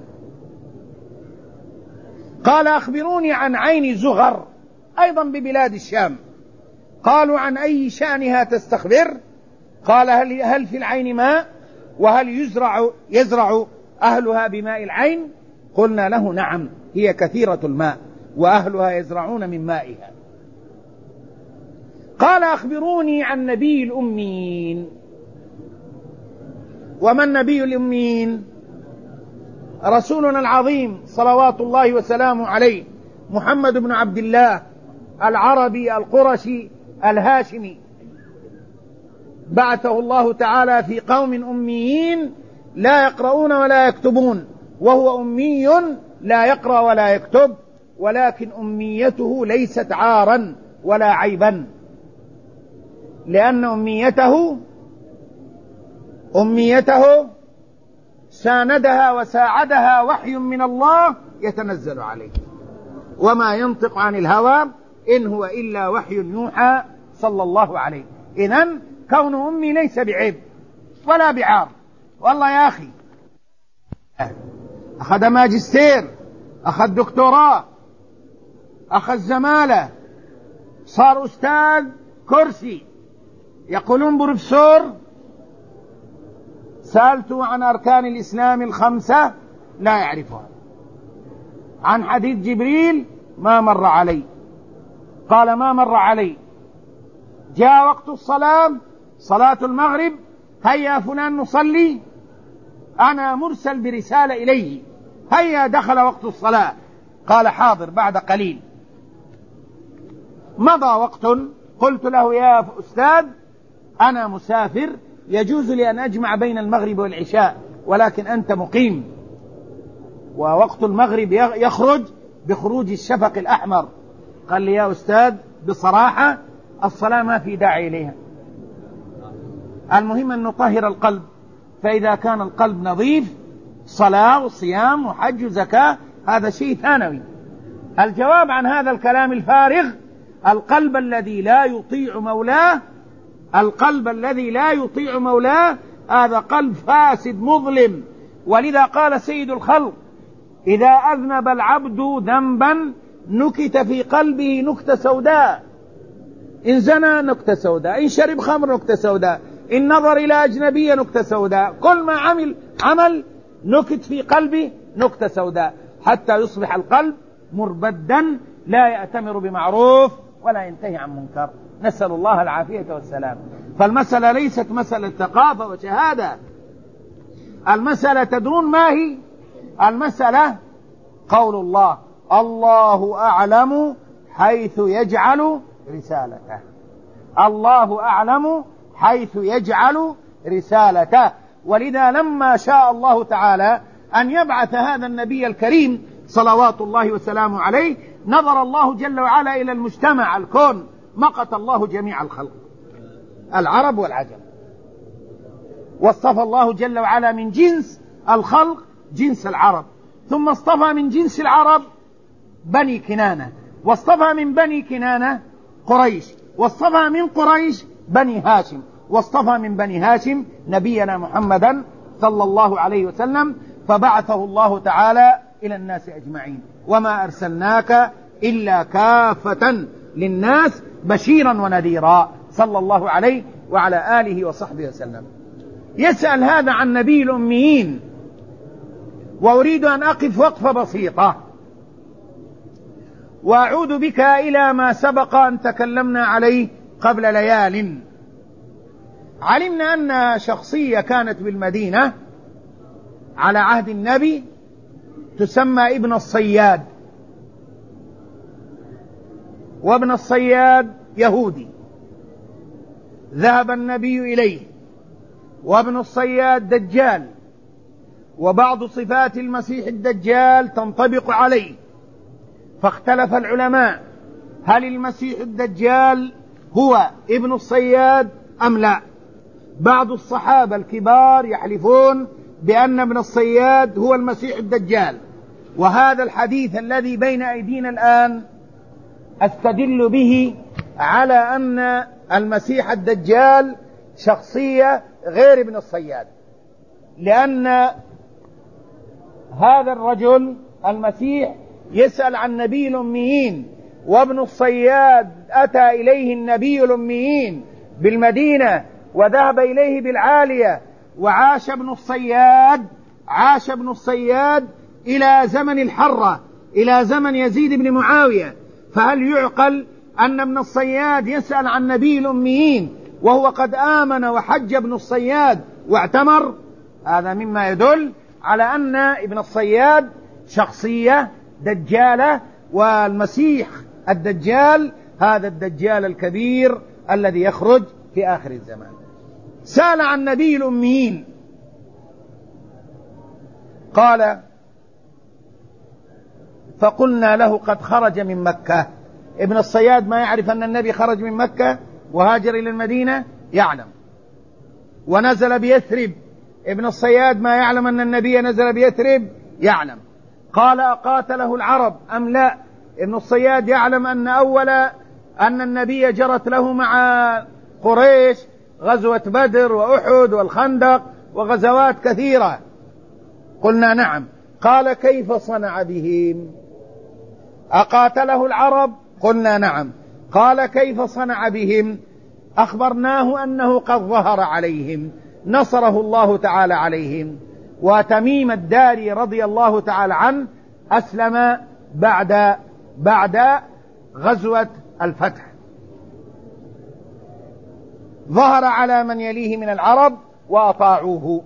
قال أخبروني عن عين زغر، أيضا ببلاد الشام. قالوا عن أي شأنها تستخبر؟ قال هل, هل في العين ماء؟ وهل يزرع, يزرع أهلها بماء العين؟ قلنا له نعم، هي كثيرة الماء وأهلها يزرعون من مائها. قال أخبروني عن نبي الأمين. وما النبي الأمين؟ رسولنا العظيم صلوات الله وسلامه عليه، محمد بن عبد الله العربي القرشي الهاشمي، بعثه الله تعالى في قوم أميين لا يقرؤون ولا يكتبون، وهو أمي لا يقرأ ولا يكتب، ولكن أميته ليست عارا ولا عيبا، لأن أميته أميته ساندها وساعدها وحي من الله يتنزل عليه، وما ينطق عن الهوى إن هو إلا وحي يوحى صلى الله عليه. إذن كون أمي ليس بعيب ولا بعار. والله يا أخي أخذ ماجستير، أخذ دكتوراه، أخذ زمالة، صار أستاذ كرسي، يقولون بروفيسور. سألته عن أركان الإسلام الخمسة لا يعرفها، عن حديث جبريل ما مر علي. قال ما مر علي. جاء وقت الصلاة، صلاة المغرب، هيا فلان نصلي، أنا مرسل برسالة إليه، هيا دخل وقت الصلاة. قال حاضر بعد قليل. مضى وقت، قلت له يا أستاذ أنا مسافر، يجوز لي أن أجمع بين المغرب والعشاء، ولكن أنت مقيم ووقت المغرب يخرج بخروج الشفق الأحمر. قال لي يا أستاذ بصراحة الصلاة ما في داعي إليها، المهم أن نطهر القلب، فإذا كان القلب نظيف صلاة وصيام وحج وزكاة هذا شيء ثانوي. الجواب عن هذا الكلام الفارغ: القلب الذي لا يطيع مولاه القلب الذي لا يطيع مولاه هذا قلب فاسد مظلم. ولذا قال سيد الخلق: إذا أذنب العبد ذنبا نكت في قلبه نكتة سوداء، إن زنى نكتة سوداء، إن شرب خمر نكتة سوداء، إن نظر إلى أجنبية نكتة سوداء، كل ما عمل عمل نكت في قلبه نكتة سوداء، حتى يصبح القلب مربدا لا يأتمر بمعروف ولا ينتهي عن منكر. نسأل الله العافية والسلام. فالمسألة ليست مسألة ثقافة وشهادة، المسألة تدرون ما هي؟ المسألة قول الله: الله أعلم حيث يجعل رسالته. الله أعلم حيث يجعل رسالته. ولذا لما شاء الله تعالى أن يبعث هذا النبي الكريم صلوات الله وسلامه عليه، نظر الله جل وعلا إلى المجتمع الكون، مقت الله جميع الخلق العرب والعجم، واصطفى الله جل وعلا من جنس الخلق جنس العرب، ثم اصطفى من جنس العرب بني كنانة، واصطفى من بني كنانة قريش، واصطفى من قريش بني هاشم، واصطفى من بني هاشم نبينا محمدا صلى الله عليه وسلم، فبعثه الله تعالى إلى الناس أجمعين: وما أرسلناك إلا كافة للناس بشيرا ونذيرا، صلى الله عليه وعلى آله وصحبه وسلم. يسأل هذا عن نبي الأميين، وأريد أن أقف وقفة بسيطة وأعود بك إلى ما سبق أن تكلمنا عليه قبل ليال. علمنا أن شخصية كانت بالمدينة على عهد النبي تسمى ابن الصياد، وابن الصياد يهودي ذهب النبي إليه، وابن الصياد دجال، وبعض صفات المسيح الدجال تنطبق عليه، فاختلف العلماء: هل المسيح الدجال هو ابن الصياد أم لا؟ بعض الصحابة الكبار يحلفون بأن ابن الصياد هو المسيح الدجال، وهذا الحديث الذي بين أيدينا الآن أستدل به على أن المسيح الدجال شخصية غير ابن الصياد، لأن هذا الرجل المسيح يسأل عن نبي الأميين، وابن الصياد أتى إليه النبي الأميين بالمدينة وذهب إليه بالعالية، وعاش ابن الصياد عاش ابن الصياد إلى زمن الحرة، إلى زمن يزيد بن معاوية. فهل يعقل أن ابن الصياد يسأل عن نبي الأميين وهو قد آمن وحج ابن الصياد واعتمر؟ هذا مما يدل على أن ابن الصياد شخصية دجالة، والمسيح الدجال هذا الدجال الكبير الذي يخرج في آخر الزمان. سأل عن نبي الأميين، قال: فقلنا له قد خرج من مكة. ابن الصياد ما يعرف أن النبي خرج من مكة وهاجر إلى المدينة؟ يعلم. ونزل بيثرب. ابن الصياد ما يعلم أن النبي نزل بيثرب؟ يعلم. قال: أقاتله العرب أم لا؟ ابن الصياد يعلم أن أول أن النبي جرت له مع قريش غزوة بدر وأحد والخندق وغزوات كثيرة. قلنا: نعم. قال: كيف صنع بهم؟ أقاتله العرب؟ قلنا: نعم. قال: كيف صنع بهم؟ أخبرناه أنه قد ظهر عليهم، نصره الله تعالى عليهم. وتميم الداري رضي الله تعالى عنه أسلم بعد بعد غزوة الفتح، ظهر على من يليه من العرب وأطاعوه.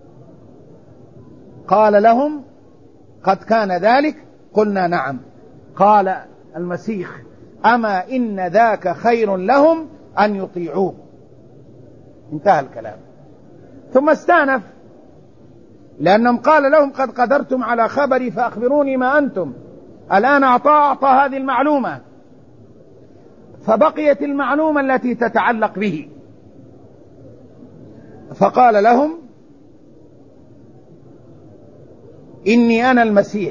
قال لهم: قد كان ذلك؟ قلنا: نعم. قال المسيح: أما إن ذاك خير لهم أن يطيعوه. انتهى الكلام. ثم استأنف، لأنهم قال لهم: قد قدرتم على خبري فأخبروني ما أنتم. الآن أعطى أعطى هذه المعلومة، فبقيت المعلومة التي تتعلق به. فقال لهم: إني أنا المسيح،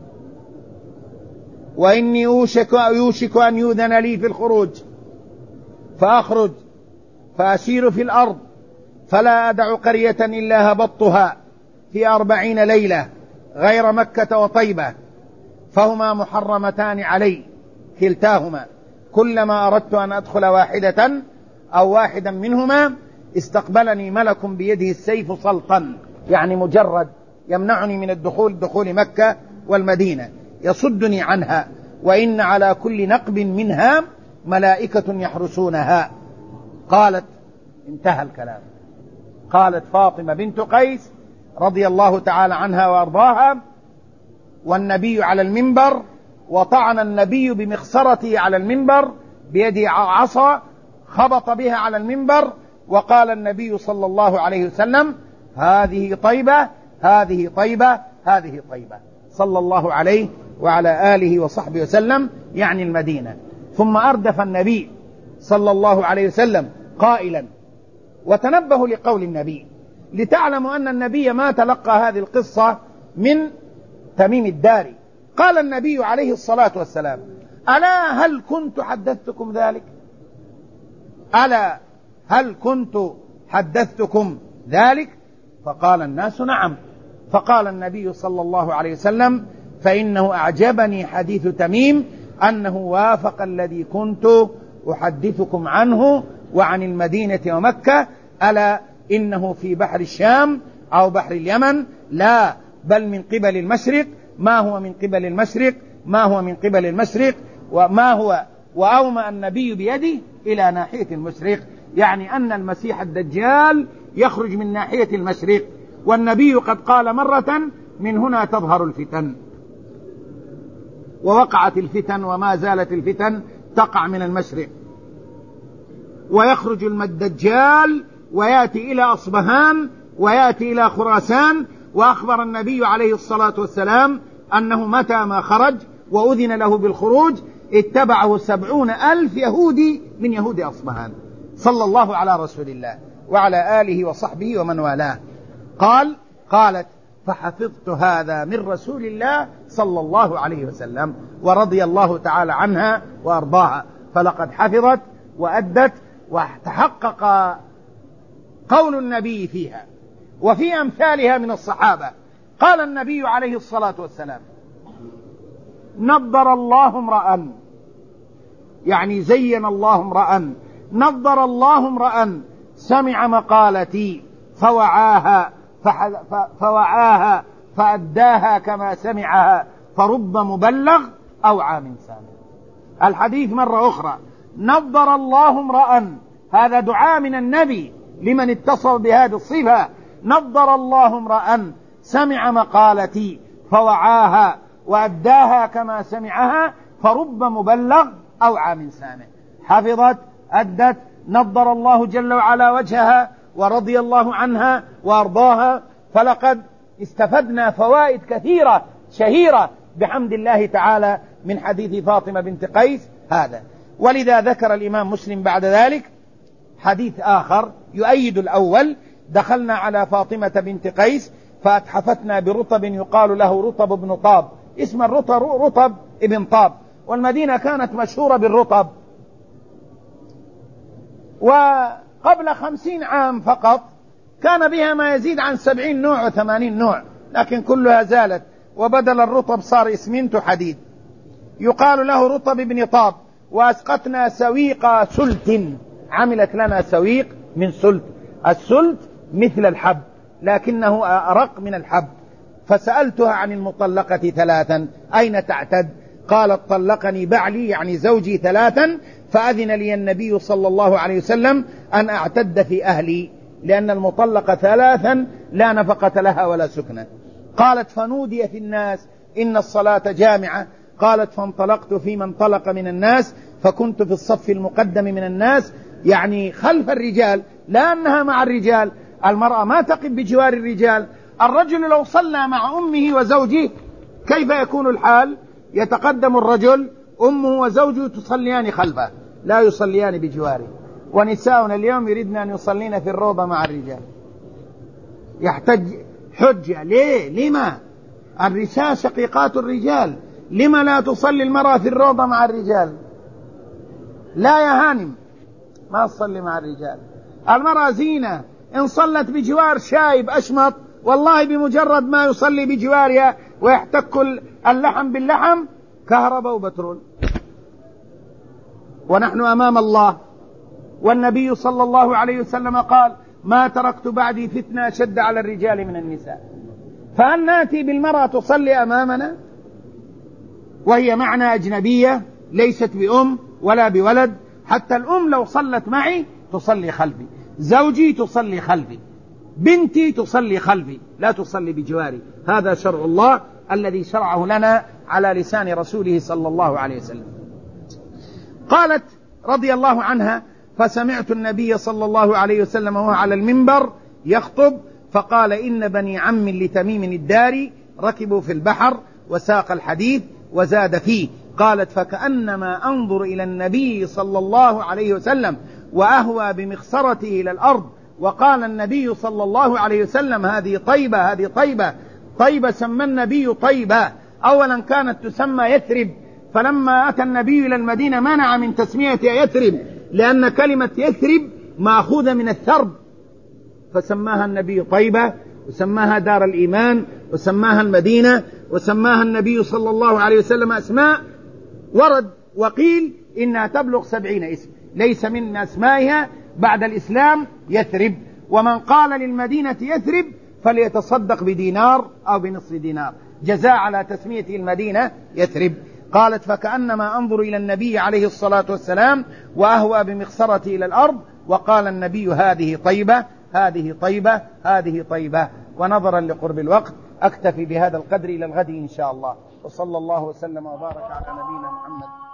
وإني يوشك, يوشك أن يؤذن لي في الخروج، فأخرج فأسير في الأرض فلا أدع قرية إلا هبطتها في أربعين ليلة غير مكة وطيبة، فهما محرمتان علي كلتاهما، كلما أردت أن أدخل واحدة أو واحدا منهما استقبلني ملك بيده السيف سلطا، يعني مجرد يمنعني من الدخول دخول مكة والمدينة، يصدني عنها، وإن على كل نقب منها ملائكة يحرسونها. قالت، انتهى الكلام، قالت فاطمة بنت قيس رضي الله تعالى عنها وأرضاها: والنبي على المنبر، وطعن النبي بمخصرته على المنبر بيده عصا، خبط بها على المنبر، وقال النبي صلى الله عليه وسلم: هذه طيبة، هذه طيبة، هذه طيبة، صلى الله عليه وعلى آله وصحبه وسلم، يعني المدينة. ثم أردف النبي صلى الله عليه وسلم قائلا، وتنبهوا لقول النبي لتعلموا أن النبي ما تلقى هذه القصة من تميم الداري. قال النبي عليه الصلاة والسلام: ألا هل كنت حدثتكم ذلك؟ ألا هل كنت حدثتكم ذلك؟ فقال الناس: نعم. فقال النبي صلى الله عليه وسلم: فإنه أعجبني حديث تميم أنه وافق الذي كنت أحدثكم عنه وعن المدينة ومكة، ألا إنه في بحر الشام أو بحر اليمن، لا بل من قبل المشرق. ما هو من قبل المشرق؟ ما هو من قبل المشرق وما هو؟ وأومأ النبي بيده إلى ناحية المشرق، يعني أن المسيح الدجال يخرج من ناحية المشرق، والنبي قد قال مرة: من هنا تظهر الفتن. ووقعت الفتن وما زالت الفتن تقع من المشرق، ويخرج الدجال ويأتي إلى أصبهان ويأتي إلى خراسان. وأخبر النبي عليه الصلاة والسلام أنه متى ما خرج وأذن له بالخروج اتبعه سبعون ألف يهودي من يهود أصبهان، صلى الله على رسول الله وعلى آله وصحبه ومن والاه. قال قالت: فحفظت هذا من رسول الله صلى الله عليه وسلم، ورضي الله تعالى عنها وأرضاها، فلقد حفظت وأدت وتحقق قول النبي فيها. وفي أمثالها من الصحابة قال النبي عليه الصلاة والسلام: نضر الله امرأ، يعني زين الله امرأ، نضر الله امرأ سمع مقالتي فوعاها فوعاها فأداها كما سمعها، فرب مبلغ أو عام سامع. الحديث مرة أخرى: نضر الله امرأ، هذا دعاء من النبي لمن اتصف بهذه الصفة: نضر الله امرأ سمع مقالتي فوعاها وأداها كما سمعها، فرب مبلغ أو عام سامع. حفظت، أدت، نضر الله جل وعلا وجهها ورضي الله عنها وأرضاها. فلقد استفدنا فوائد كثيرة شهيرة بحمد الله تعالى من حديث فاطمة بنت قيس هذا. ولذا ذكر الإمام مسلم بعد ذلك حديث آخر يؤيد الأول: دخلنا على فاطمة بنت قيس فأتحفتنا برطب يقال له رطب بن طاب، اسم الرطب رطب ابن طاب، والمدينة كانت مشهورة بالرطب. وقبل خمسين عام فقط كان بها ما يزيد عن سبعين نوع وثمانين نوع، لكن كلها زالت، وبدل الرطب صار اسمنت حديد يقال له رطب ابن طاب. وأسقطنا سويق سلت، عملت لنا سويق من سلت. السلت مثل الحب لكنه أرق من الحب. فسألتها عن المطلقة ثلاثا أين تعتد؟ قالت: طلقني بعلي، يعني زوجي، ثلاثا، فأذن لي النبي صلى الله عليه وسلم أن أعتد في أهلي، لأن المطلقة ثلاثا لا نفقة لها ولا سكنة. قالت: فنودي في الناس إن الصلاة جامعة. قالت: فانطلقت في من انطلق من الناس، فكنت في الصف المقدم من الناس، يعني خلف الرجال، لا أنها مع الرجال. المرأة ما تقف بجوار الرجال. الرجل لو صلى مع أمه وزوجه كيف يكون الحال؟ يتقدم الرجل، أمه وزوجه تصليان خلفه، لا يصليان بجواره. ونساؤنا اليوم يريدن أن يصلين في الروضة مع الرجال. يحتج حجة ليه؟ لما؟ النساء شقيقات الرجال، لما لا تصلي المرأة في الروضة مع الرجال؟ لا يا هانم، ما تصلي مع الرجال. المرأة زينة، إن صلت بجوار شايب أشمط والله بمجرد ما يصلي بجوارها ويحتك اللحم باللحم كهرباء وبترول. ونحن أمام الله، والنبي صلى الله عليه وسلم قال: ما تركت بعدي فتنة أشد على الرجال من النساء. فهل نأتي بالمرأة تصلي أمامنا وهي معنا أجنبية ليست بأم ولا بولد؟ حتى الأم لو صلت معي تصلي خلفي، زوجي تصلي خلفي، بنتي تصلي خلفي، لا تصلي بجواري. هذا شرع الله الذي شرعه لنا على لسان رسوله صلى الله عليه وسلم. قالت رضي الله عنها: فسمعت النبي صلى الله عليه وسلم وهو على المنبر يخطب فقال: إن بني عم لتميم الداري ركبوا في البحر وساق الحديث وزاد فيه. قالت: فكأنما أنظر إلى النبي صلى الله عليه وسلم وأهوى بمخصرته إلى الأرض. وقال النبي صلى الله عليه وسلم: هذه طيبة، هذه طيبة. طيبة سمى النبي طيبة، أولا كانت تسمى يثرب، فلما أتى النبي إلى المدينة منع من تسميتها يثرب لأن كلمة يثرب مأخوذة من الثرب، فسماها النبي طيبة، وسماها دار الإيمان، وسماها المدينة، وسماها النبي صلى الله عليه وسلم أسماء ورد وقيل إنها تبلغ سبعين اسم، ليس من أسمائها بعد الإسلام يثرب. ومن قال للمدينة يثرب فليتصدق بدينار أو بنصف دينار جزاء على تسمية المدينة يثرب. قالت: فكأنما أنظر إلى النبي عليه الصلاة والسلام وأهوى بمخصرتي إلى الأرض. وقال النبي: هذه طيبة، هذه طيبة، هذه طيبة. ونظرا لقرب الوقت أكتفي بهذا القدر إلى الغد إن شاء الله، وصلى الله وسلم وبارك على نبينا محمد.